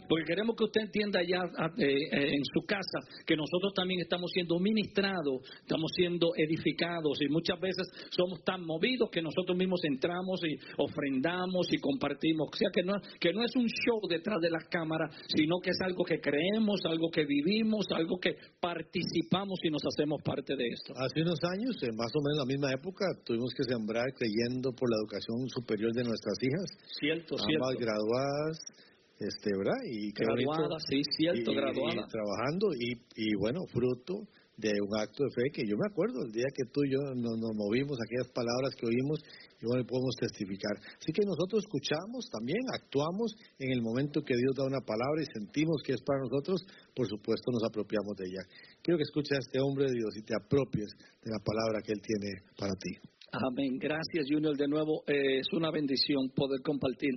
porque queremos que usted entienda ya en su casa que nosotros también estamos siendo ministrados, estamos siendo edificados, y muchas veces somos tan movidos que nosotros mismos entramos y ofrendamos y compartimos. O sea, que no es un show detrás de las cámaras, sino que es algo que creemos, algo que vivimos, algo que participamos y nos hacemos parte de esto. Hace unos años, más o menos en la misma época, tuvimos que sembrar creyendo por la educación superior de nuestras hijas. Cierto, ambas graduadas, ¿verdad? Y graduadas, sí, cierto, graduadas. Y trabajando y bueno, fruto de un acto de fe que yo me acuerdo el día que tú y yo nos movimos, aquellas palabras que oímos, y bueno, podemos testificar. Así que nosotros escuchamos también, actuamos en el momento que Dios da una palabra y sentimos que es para nosotros, por supuesto nos apropiamos de ella. Quiero que escuches a este hombre de Dios y te apropies de la palabra que Él tiene para ti. Amén. Gracias, Junior. De nuevo, es una bendición poder compartir.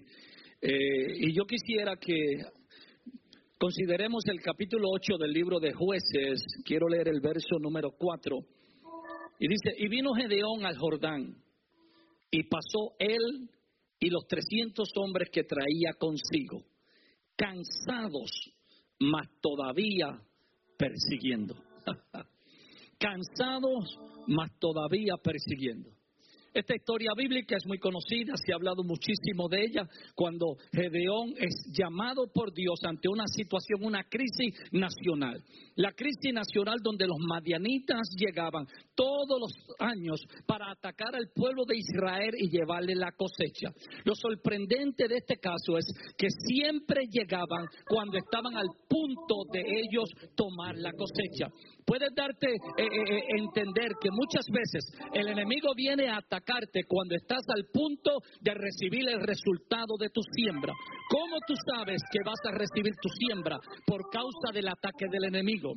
Y yo quisiera que consideremos el capítulo 8 del libro de Jueces. Quiero leer el verso número 4. Y dice, y vino Gedeón al Jordán, y pasó él y los 300 hombres que traía consigo, cansados, mas todavía persiguiendo. Cansados, mas todavía persiguiendo. Esta historia bíblica es muy conocida, se ha hablado muchísimo de ella, cuando Gedeón es llamado por Dios ante una situación, una crisis nacional. La crisis nacional donde los madianitas llegaban todos los años para atacar al pueblo de Israel y llevarle la cosecha. Lo sorprendente de este caso es que siempre llegaban cuando estaban al punto de ellos tomar la cosecha. Puedes darte entender que muchas veces el enemigo viene a atacarte cuando estás al punto de recibir el resultado de tu siembra. ¿Cómo tú sabes que vas a recibir tu siembra? Por causa del ataque del enemigo.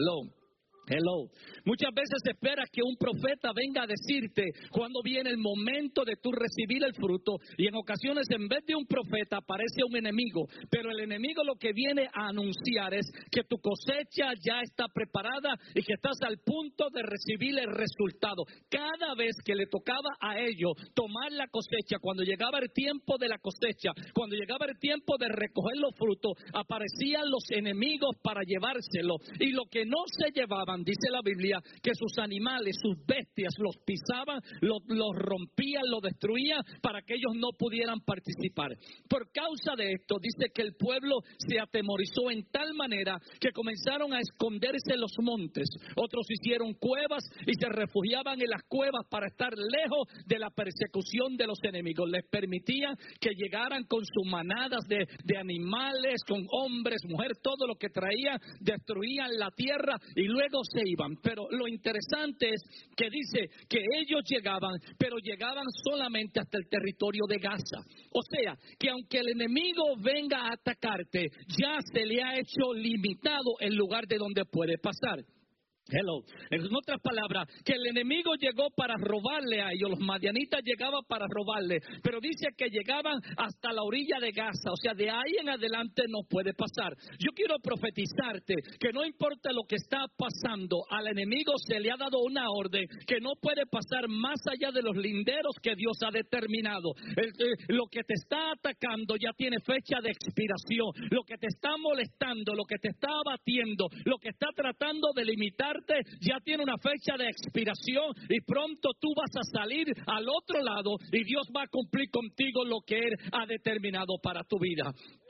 Hello. Muchas veces esperas que un profeta venga a decirte cuando viene el momento de tú recibir el fruto, y en ocasiones en vez de un profeta aparece un enemigo, pero el enemigo lo que viene a anunciar es que tu cosecha ya está preparada y que estás al punto de recibir el resultado. Cada vez que le tocaba a ellos tomar la cosecha, cuando llegaba el tiempo de la cosecha, cuando llegaba el tiempo de recoger los frutos, aparecían los enemigos para llevárselo, y lo que no se llevaban, dice la Biblia, que sus animales, sus bestias, los pisaban, los rompían, los destruían para que ellos no pudieran participar. Por causa de esto, dice que el pueblo se atemorizó en tal manera que comenzaron a esconderse en los montes. Otros hicieron cuevas y se refugiaban en las cuevas para estar lejos de la persecución de los enemigos. Les permitían que llegaran con sus manadas de animales, con hombres, mujeres, todo lo que traían, destruían la tierra y luego se iban. Pero lo interesante es que dice que ellos llegaban, pero llegaban solamente hasta el territorio de Gaza. O sea, que aunque el enemigo venga a atacarte, ya se le ha hecho limitado el lugar de donde puede pasar. Hello. En otras palabras, que el enemigo llegó para robarle a ellos, los madianitas llegaban para robarle, pero dice que llegaban hasta la orilla de Gaza, o sea, de ahí en adelante no puede pasar. Yo quiero profetizarte que no importa lo que está pasando, al enemigo se le ha dado una orden que no puede pasar más allá de los linderos que Dios ha determinado. Lo que te está atacando ya tiene fecha de expiración, lo que te está molestando, lo que te está abatiendo, lo que está tratando de limitar ya tiene una fecha de expiración, y pronto tú vas a salir al otro lado y Dios va a cumplir contigo lo que Él ha determinado para tu vida.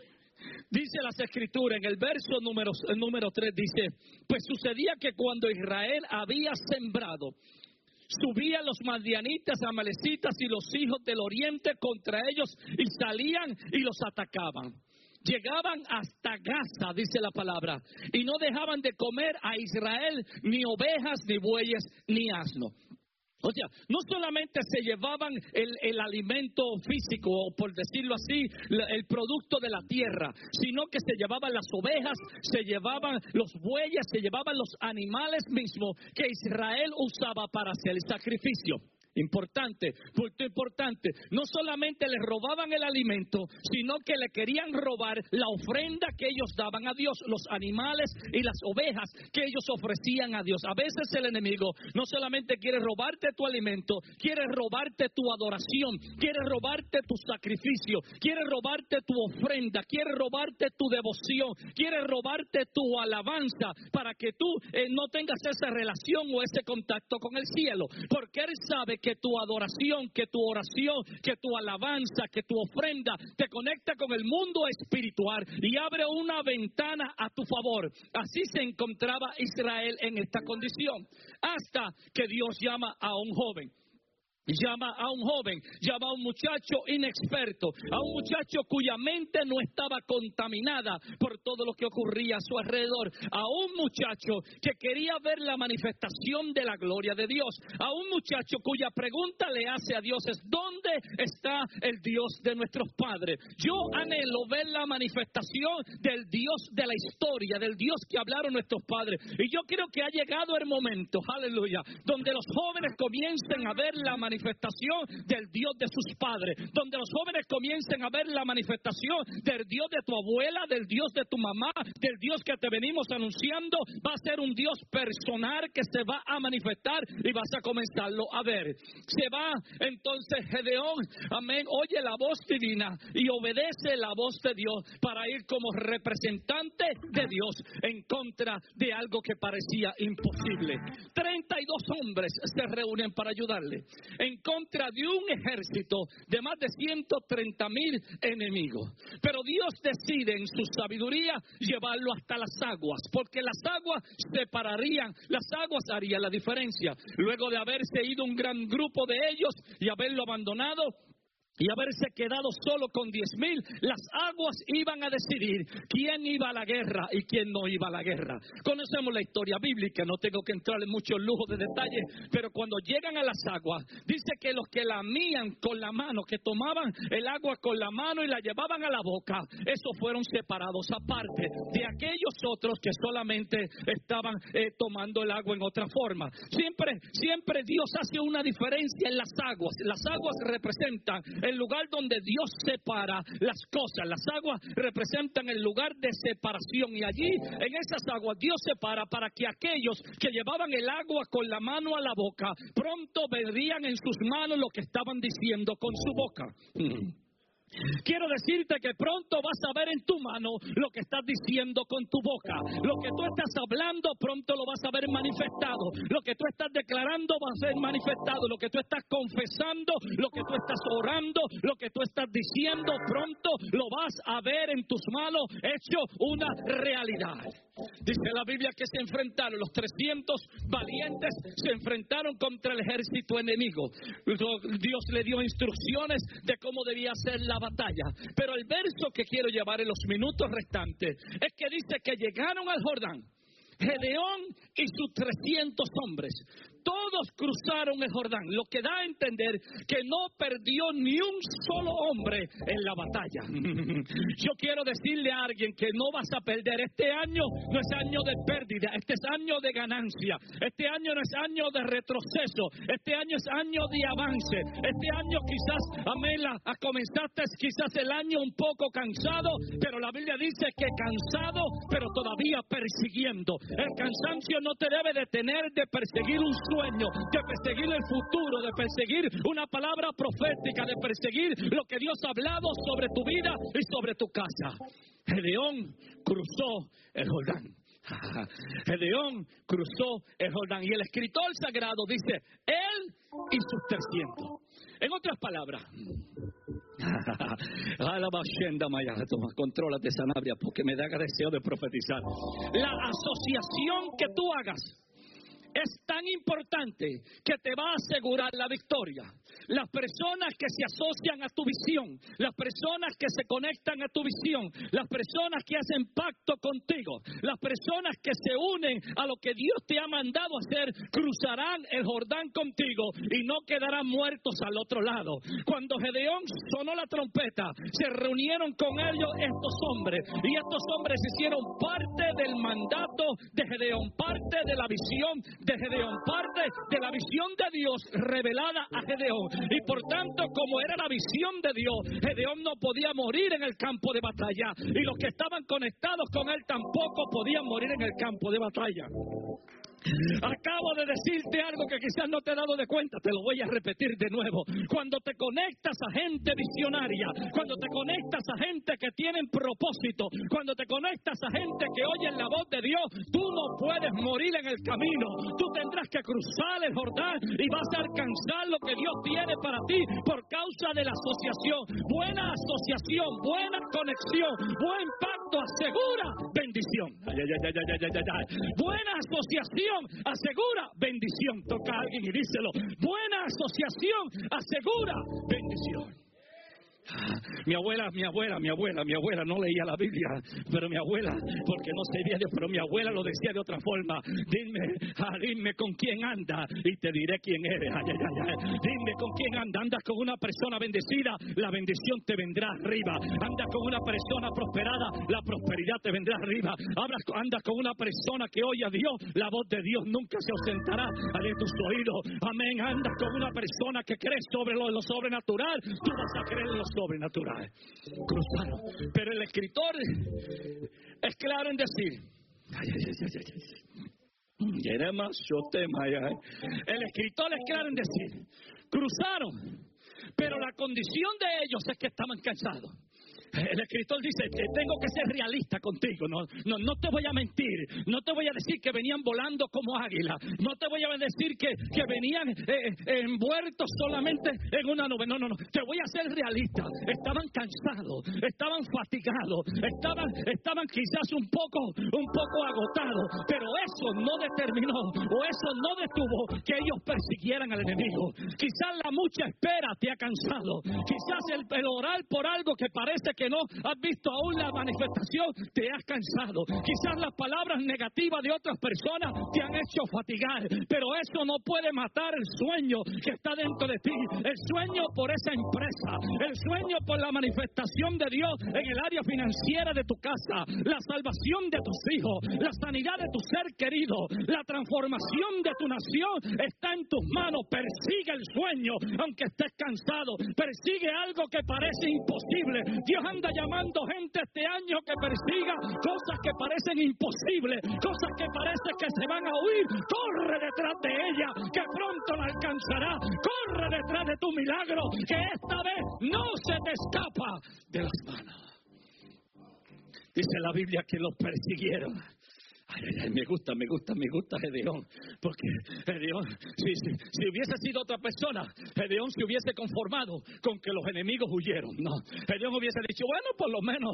Dice las Escrituras en el verso número 3, dice, pues sucedía que cuando Israel había sembrado, subían los madianitas, amalecitas y los hijos del oriente contra ellos y salían y los atacaban. Llegaban hasta Gaza, dice la palabra, y no dejaban de comer a Israel ni ovejas, ni bueyes, ni asno. O sea, no solamente se llevaban el alimento físico, o por decirlo así, el producto de la tierra, sino que se llevaban las ovejas, se llevaban los bueyes, se llevaban los animales mismos que Israel usaba para hacer el sacrificio. Importante, punto importante. No solamente les robaban el alimento, sino que le querían robar la ofrenda que ellos daban a Dios, los animales y las ovejas que ellos ofrecían a Dios. A veces el enemigo no solamente quiere robarte tu alimento, quiere robarte tu adoración, quiere robarte tu sacrificio, quiere robarte tu ofrenda, quiere robarte tu devoción, quiere robarte tu alabanza para que tú no tengas esa relación o ese contacto con el cielo, porque Él sabe que tu adoración, que tu oración, que tu alabanza, que tu ofrenda te conecta con el mundo espiritual y abre una ventana a tu favor. Así se encontraba Israel en esta condición, hasta que Dios llama a un joven. Llama a un muchacho inexperto, a un muchacho cuya mente no estaba contaminada por todo lo que ocurría a su alrededor, a un muchacho que quería ver la manifestación de la gloria de Dios, a un muchacho cuya pregunta le hace a Dios es: ¿dónde está el Dios de nuestros padres? Yo anhelo ver la manifestación del Dios de la historia, del Dios que hablaron nuestros padres, y yo creo que ha llegado el momento, aleluya, donde los jóvenes comiencen a ver la manifestación del Dios de sus padres, donde los jóvenes comiencen a ver la manifestación del Dios de tu abuela, del Dios de tu mamá, del Dios que te venimos anunciando. Va a ser un Dios personal que se va a manifestar y vas a comenzarlo a ver. Se va entonces Gedeón, amén, oye la voz divina y obedece la voz de Dios para ir como representante de Dios en contra de algo que parecía imposible. 32 hombres se reúnen para ayudarle en contra de un ejército de más de 130,000 enemigos. Pero Dios decide en su sabiduría llevarlo hasta las aguas, porque las aguas separarían, las aguas harían la diferencia. Luego de haberse ido un gran grupo de ellos y haberlo abandonado y haberse quedado solo con 10,000, las aguas iban a decidir quién iba a la guerra y quién no iba a la guerra. Conocemos la historia bíblica, no tengo que entrar en muchos lujos de detalles, pero cuando llegan a las aguas, dice que los que lamían con la mano, que tomaban el agua con la mano y la llevaban a la boca, esos fueron separados aparte de aquellos otros que solamente estaban tomando el agua en otra forma. Siempre Dios hace una diferencia en las aguas. Las aguas representan el lugar donde Dios separa las cosas. Las aguas representan el lugar de separación, y allí en esas aguas Dios separa para que aquellos que llevaban el agua con la mano a la boca pronto verían en sus manos lo que estaban diciendo con su boca. Quiero decirte que pronto vas a ver en tu mano lo que estás diciendo con tu boca. Lo que tú estás hablando pronto lo vas a ver manifestado. Lo que tú estás declarando va a ser manifestado. Lo que tú estás confesando, lo que tú estás orando, lo que tú estás diciendo, pronto lo vas a ver en tus manos hecho una realidad. Dice la Biblia que se enfrentaron, los 300 valientes se enfrentaron contra el ejército enemigo. Dios le dio instrucciones de cómo debía ser la batalla. Pero el verso que quiero llevar en los minutos restantes es que dice que llegaron al Jordán, Gedeón y sus 300 hombres. Todos cruzaron el Jordán, lo que da a entender que no perdió ni un solo hombre en la batalla. Yo quiero decirle a alguien que no vas a perder. Este año no es año de pérdida, este es año de ganancia. Este año no es año de retroceso, este año es año de avance. Este año quizás, amén, comenzaste quizás el año un poco cansado, pero la Biblia dice que cansado, pero todavía persiguiendo. El cansancio no te debe detener de perseguir un sueño, de perseguir el futuro, de perseguir una palabra profética, de perseguir lo que Dios ha hablado sobre tu vida y sobre tu casa. Gedeón cruzó el Jordán. Gedeón cruzó el Jordán, y el escritor sagrado dice él y sus 300. En otras palabras, contrólate, Sanabria, porque me da deseo de profetizar. La asociación que tú hagas es tan importante que te va a asegurar la victoria. Las personas que se asocian a tu visión, las personas que se conectan a tu visión, las personas que hacen pacto contigo, las personas que se unen a lo que Dios te ha mandado hacer, cruzarán el Jordán contigo y no quedarán muertos al otro lado. Cuando Gedeón sonó la trompeta, se reunieron con ellos estos hombres, y estos hombres hicieron parte del mandato de Gedeón, parte de la visión de Gedeón, parte de la visión de Dios revelada a Gedeón. Y por tanto, como era la visión de Dios, Gedeón no podía morir en el campo de batalla. Y los que estaban conectados con él tampoco podían morir en el campo de batalla. Acabo de decirte algo que quizás no te he dado de cuenta, te lo voy a repetir de nuevo. Cuando te conectas a gente visionaria, cuando te conectas a gente que tienen propósito, cuando te conectas a gente que oye la voz de Dios, tú no puedes morir en el camino. Tú tendrás que cruzar el Jordán y vas a alcanzar lo que Dios tiene para ti por causa de la asociación. Buena asociación, buena conexión, buen pacto asegura bendición. Buena asociación asegura bendición. Toca a alguien y díselo. Buena asociación asegura bendición. Mi abuela no leía la Biblia, pero mi abuela, porque no sabía Dios, pero mi abuela lo decía de otra forma. Dime con quién anda y te diré quién eres. Dime con quién anda. Andas con una persona bendecida, la bendición te vendrá arriba. Andas con una persona prosperada, la prosperidad te vendrá arriba. Andas con una persona que oye a Dios, la voz de Dios nunca se ausentará de tus oídos. Amén. Andas con una persona que cree sobre lo sobrenatural, tú vas a creer en lo sobrenatural. Cruzaron. Pero el escritor es claro en decir, el escritor es claro en decir, cruzaron, pero la condición de ellos es que estaban cansados. El escritor dice, tengo que ser realista contigo, no te voy a mentir, no te voy a decir que venían volando como águilas, no te voy a decir que venían envueltos solamente en una nube, no, te voy a ser realista. Estaban cansados, estaban fatigados, estaban quizás un poco agotados, pero eso no determinó, o eso no detuvo que ellos persiguieran al enemigo. Quizás la mucha espera te ha cansado, quizás el orar por algo que parece que no has visto aún la manifestación, te has cansado. Quizás las palabras negativas de otras personas te han hecho fatigar, pero eso no puede matar el sueño que está dentro de ti, el sueño por esa empresa, el sueño por la manifestación de Dios en el área financiera de tu casa, la salvación de tus hijos, la sanidad de tu ser querido, la transformación de tu nación está en tus manos. Persigue el sueño aunque estés cansado, persigue algo que parece imposible. Dios anda llamando gente este año que persiga cosas que parecen imposibles, cosas que parece que se van a huir. Corre detrás de ella, que pronto la alcanzará. Corre detrás de tu milagro, que esta vez no se te escapa de las manos. Dice la Biblia que los persiguieron. Me gusta Gedeón, porque Gedeón, si hubiese sido otra persona, Gedeón se hubiese conformado con que los enemigos huyeron. No, Gedeón hubiese dicho, bueno, por lo menos,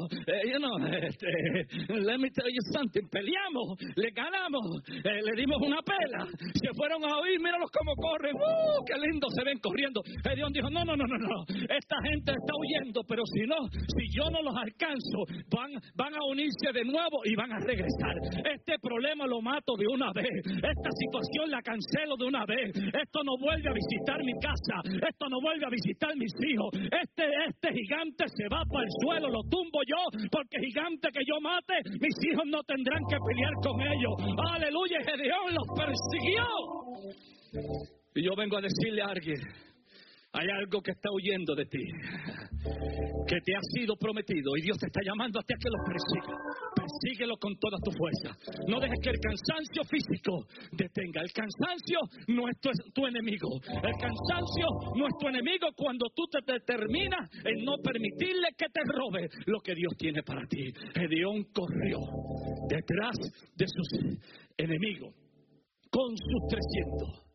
let me tell you something, peleamos, le ganamos, le dimos una pela, se fueron a oír, míralos cómo corren, qué lindo se ven corriendo. Gedeón dijo, no, esta gente está huyendo, pero si yo no los alcanzo, van a unirse de nuevo y van a regresar. Este problema lo mato de una vez. Esta situación la cancelo de una vez. Esto no vuelve a visitar mi casa. Esto no vuelve a visitar mis hijos. Este gigante se va para el suelo. Lo tumbo yo, porque gigante que yo mate, mis hijos no tendrán que pelear con ellos. Aleluya. Gedeón los persiguió. Y yo vengo a decirle a alguien, hay algo que está huyendo de ti, que te ha sido prometido, y Dios te está llamando a ti a que lo persiga. Persíguelo con toda tu fuerza. No dejes que el cansancio físico detenga. El cansancio no es tu enemigo. El cansancio no es tu enemigo cuando tú te determinas en no permitirle que te robe lo que Dios tiene para ti. Gedeón corrió detrás de sus enemigos con sus 300.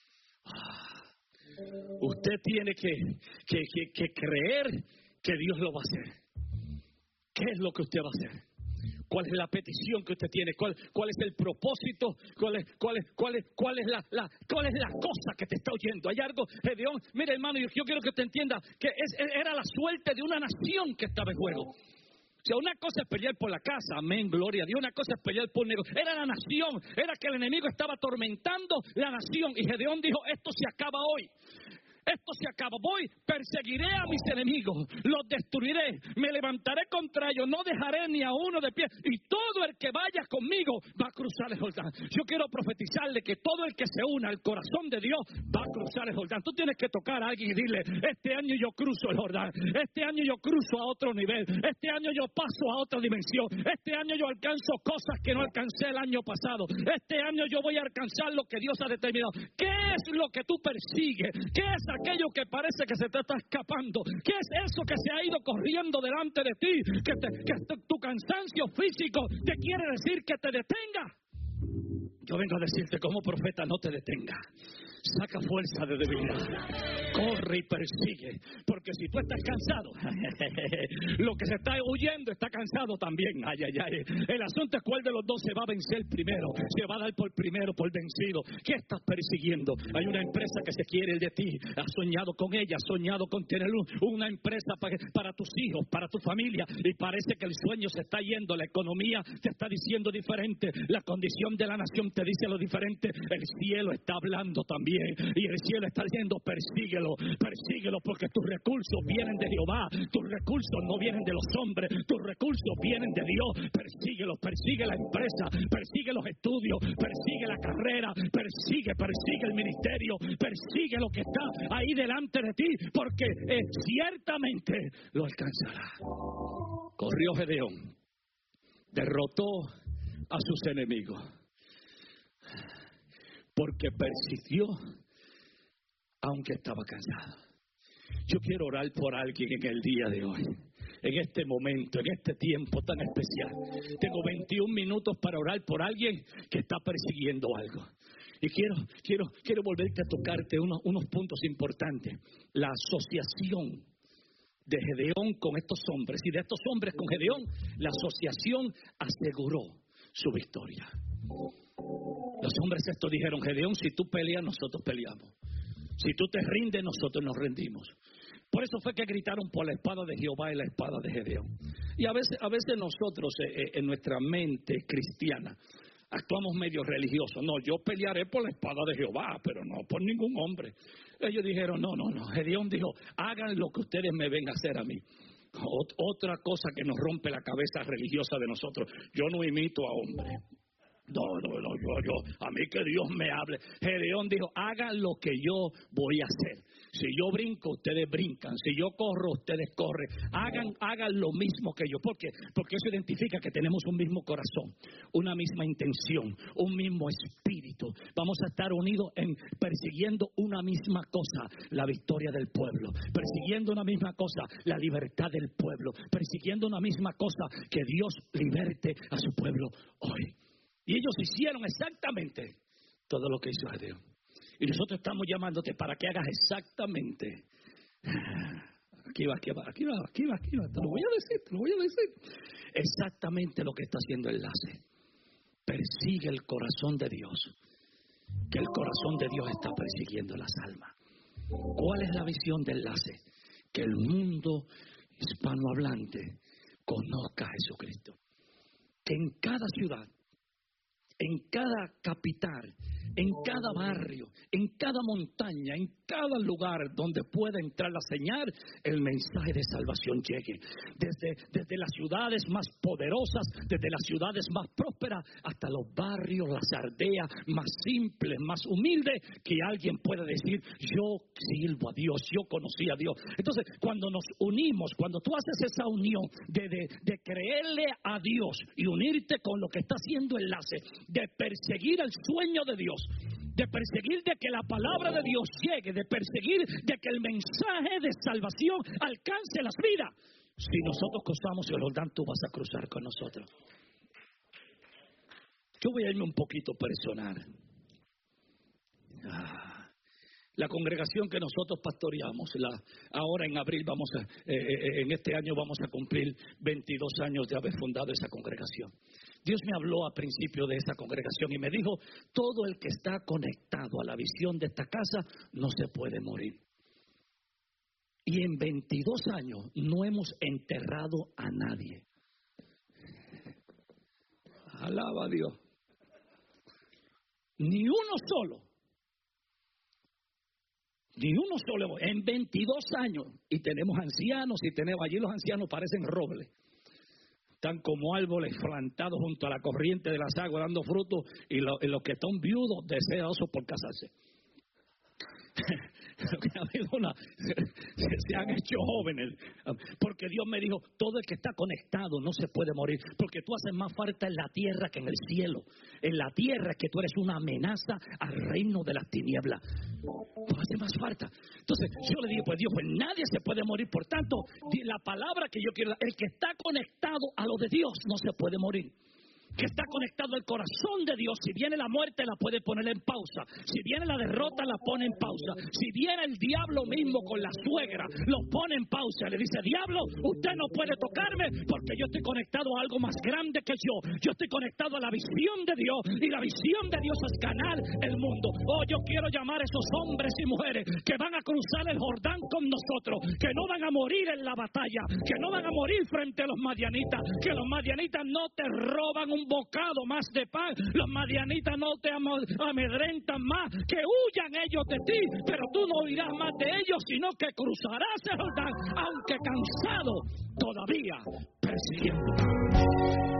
Usted tiene que creer que Dios lo va a hacer. ¿Qué es lo que usted va a hacer? ¿Cuál es la petición que usted tiene? ¿Cuál es el propósito? ¿Cuál es la cosa que te está oyendo? Hay algo, Gedeón, mire hermano, yo quiero que usted entienda que era la suerte de una nación que estaba en juego. O sea, una cosa es pelear por la casa, amén, gloria a Dios. Una cosa es pelear por el negocio. Era la nación, era que el enemigo estaba atormentando la nación. Y Gedeón dijo, esto se acaba hoy. esto se acaba. Voy, perseguiré a mis enemigos, los destruiré, me levantaré contra ellos, no dejaré ni a uno de pie, y todo el que vaya conmigo va a cruzar el Jordán. Yo quiero profetizarle que todo el que se una al corazón de Dios va a cruzar el Jordán. Tú tienes que tocar a alguien y dile: este año yo cruzo el Jordán, este año yo cruzo a otro nivel, este año yo paso a otra dimensión, este año yo alcanzo cosas que no alcancé el año pasado, este año yo voy a alcanzar lo que Dios ha determinado. ¿Qué es lo que tú persigues? ¿Qué es aquello que parece que se te está escapando? ¿Qué es eso que se ha ido corriendo delante de ti? Que tu cansancio físico te quiere decir que te detenga. Yo vengo a decirte como profeta: no te detenga. Saca fuerza de debilidad, corre y persigue, porque si tú estás cansado, lo que se está huyendo está cansado también. Ay, ay, ay. El asunto es cuál de los dos se va a vencer primero, se va a dar por primero, por vencido. ¿Qué estás persiguiendo? Hay una empresa que se quiere de ti, has soñado con ella, has soñado con tener una empresa para tus hijos, para tu familia, y parece que el sueño se está yendo, la economía te está diciendo diferente, la condición de la nación te dice lo diferente, el cielo está hablando también. Y el cielo está diciendo: persíguelo, persíguelo, porque tus recursos vienen de Jehová, tus recursos no vienen de los hombres, tus recursos vienen de Dios. Persíguelo, persigue la empresa, persigue los estudios, persigue la carrera, persigue el ministerio, persigue lo que está ahí delante de ti, porque ciertamente lo alcanzará. Corrió Gedeón, derrotó a sus enemigos, porque persiguió aunque estaba cansado. Yo quiero orar por alguien en el día de hoy, en este momento, en este tiempo tan especial. Tengo 21 minutos para orar por alguien que está persiguiendo algo. Y quiero volverte a tocarte unos puntos importantes. La asociación de Gedeón con estos hombres, y de estos hombres con Gedeón, la asociación aseguró su victoria. Los hombres estos dijeron: Gedeón, si tú peleas, nosotros peleamos. Si tú te rindes, nosotros nos rendimos. Por eso fue que gritaron por la espada de Jehová y la espada de Gedeón. Y a veces nosotros en nuestra mente cristiana actuamos medio religiosos. No, yo pelearé por la espada de Jehová, pero no por ningún hombre. Ellos dijeron: no. Gedeón dijo: hagan lo que ustedes me ven a hacer a mí. Otra cosa que nos rompe la cabeza religiosa de nosotros: yo no imito a hombres. No, a mí que Dios me hable. Gedeón dijo: hagan lo que yo voy a hacer. Si yo brinco, ustedes brincan. Si yo corro, ustedes corren. Hagan lo mismo que yo. ¿Por qué? Porque eso identifica que tenemos un mismo corazón, una misma intención, un mismo espíritu. Vamos a estar unidos en persiguiendo una misma cosa: la victoria del pueblo. Persiguiendo una misma cosa: la libertad del pueblo. Persiguiendo una misma cosa: que Dios liberte a su pueblo hoy. Y ellos hicieron exactamente todo lo que hizo Gedeón. Y nosotros estamos llamándote para que hagas exactamente. Aquí va. Te lo voy a decir. Exactamente lo que está haciendo el enlace. Persigue el corazón de Dios. Que el corazón de Dios está persiguiendo las almas. ¿Cuál es la visión del enlace? Que el mundo hispanohablante conozca a Jesucristo. Que en cada ciudad, en cada capital, en cada barrio, en cada montaña, en cada lugar donde pueda entrar la señal, el mensaje de salvación llegue. Desde las ciudades más poderosas, desde las ciudades más prósperas, hasta los barrios, las aldeas más simples, más humildes, que alguien pueda decir: yo sirvo a Dios, yo conocí a Dios. Entonces, cuando nos unimos, cuando tú haces esa unión de creerle a Dios y unirte con lo que está haciendo enlace, de perseguir el sueño de Dios, de perseguir de que la palabra de Dios llegue, de perseguir de que el mensaje de salvación alcance las vidas. Si nosotros cruzamos el Jordán, tú vas a cruzar con nosotros. Yo voy a irme un poquito personal. La congregación que nosotros pastoreamos, ahora en abril en este año vamos a cumplir 22 años de haber fundado esa congregación. Dios me habló a principio de esa congregación y me dijo: todo el que está conectado a la visión de esta casa no se puede morir. Y en 22 años no hemos enterrado a nadie. Alaba a Dios. Ni uno solo. Ni uno solo, en 22 años. Y tenemos ancianos, y tenemos allí los ancianos parecen robles. Están como árboles plantados junto a la corriente de las aguas dando frutos, y los que están viudos deseosos por casarse. Se han hecho jóvenes, porque Dios me dijo, todo el que está conectado no se puede morir, porque tú haces más falta en la tierra que en el cielo. En la tierra es que tú eres una amenaza al reino de las tinieblas. Tú haces más falta. Entonces yo le digo, pues Dios, pues nadie se puede morir. Por tanto, la palabra que yo quiero dar, el que está conectado a lo de Dios no se puede morir. Que está conectado al corazón de Dios. Si viene la muerte, la puede poner en pausa. Si viene la derrota, la pone en pausa. Si viene el diablo mismo con la suegra, lo pone en pausa. Le dice, diablo, usted no puede tocarme porque yo estoy conectado a algo más grande que yo. Yo estoy conectado a la visión de Dios, y la visión de Dios es ganar el mundo. Oh, yo quiero llamar a esos hombres y mujeres que van a cruzar el Jordán con nosotros, que no van a morir en la batalla, que no van a morir frente a los madianitas, que los madianitas no te roban un bocado más de pan, los madianitas no te amedrentan más, que huyan ellos de ti, pero tú no huirás más de ellos, sino que cruzarás el Jordán, aunque cansado, todavía persiguiendo.